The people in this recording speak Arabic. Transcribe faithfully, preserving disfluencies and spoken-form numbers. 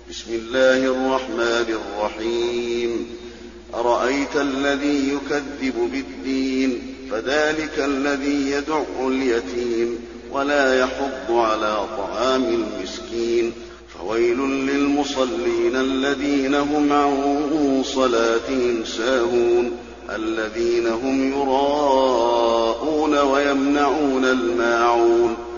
بسم الله الرحمن الرحيم أرأيت الذي يكذب بالدين فذلك الذي يدع اليتيم ولا يحض على طعام المسكين فويل للمصلين الذين هم عن صلاتهم ساهون الذين هم يراءون ويمنعون الماعون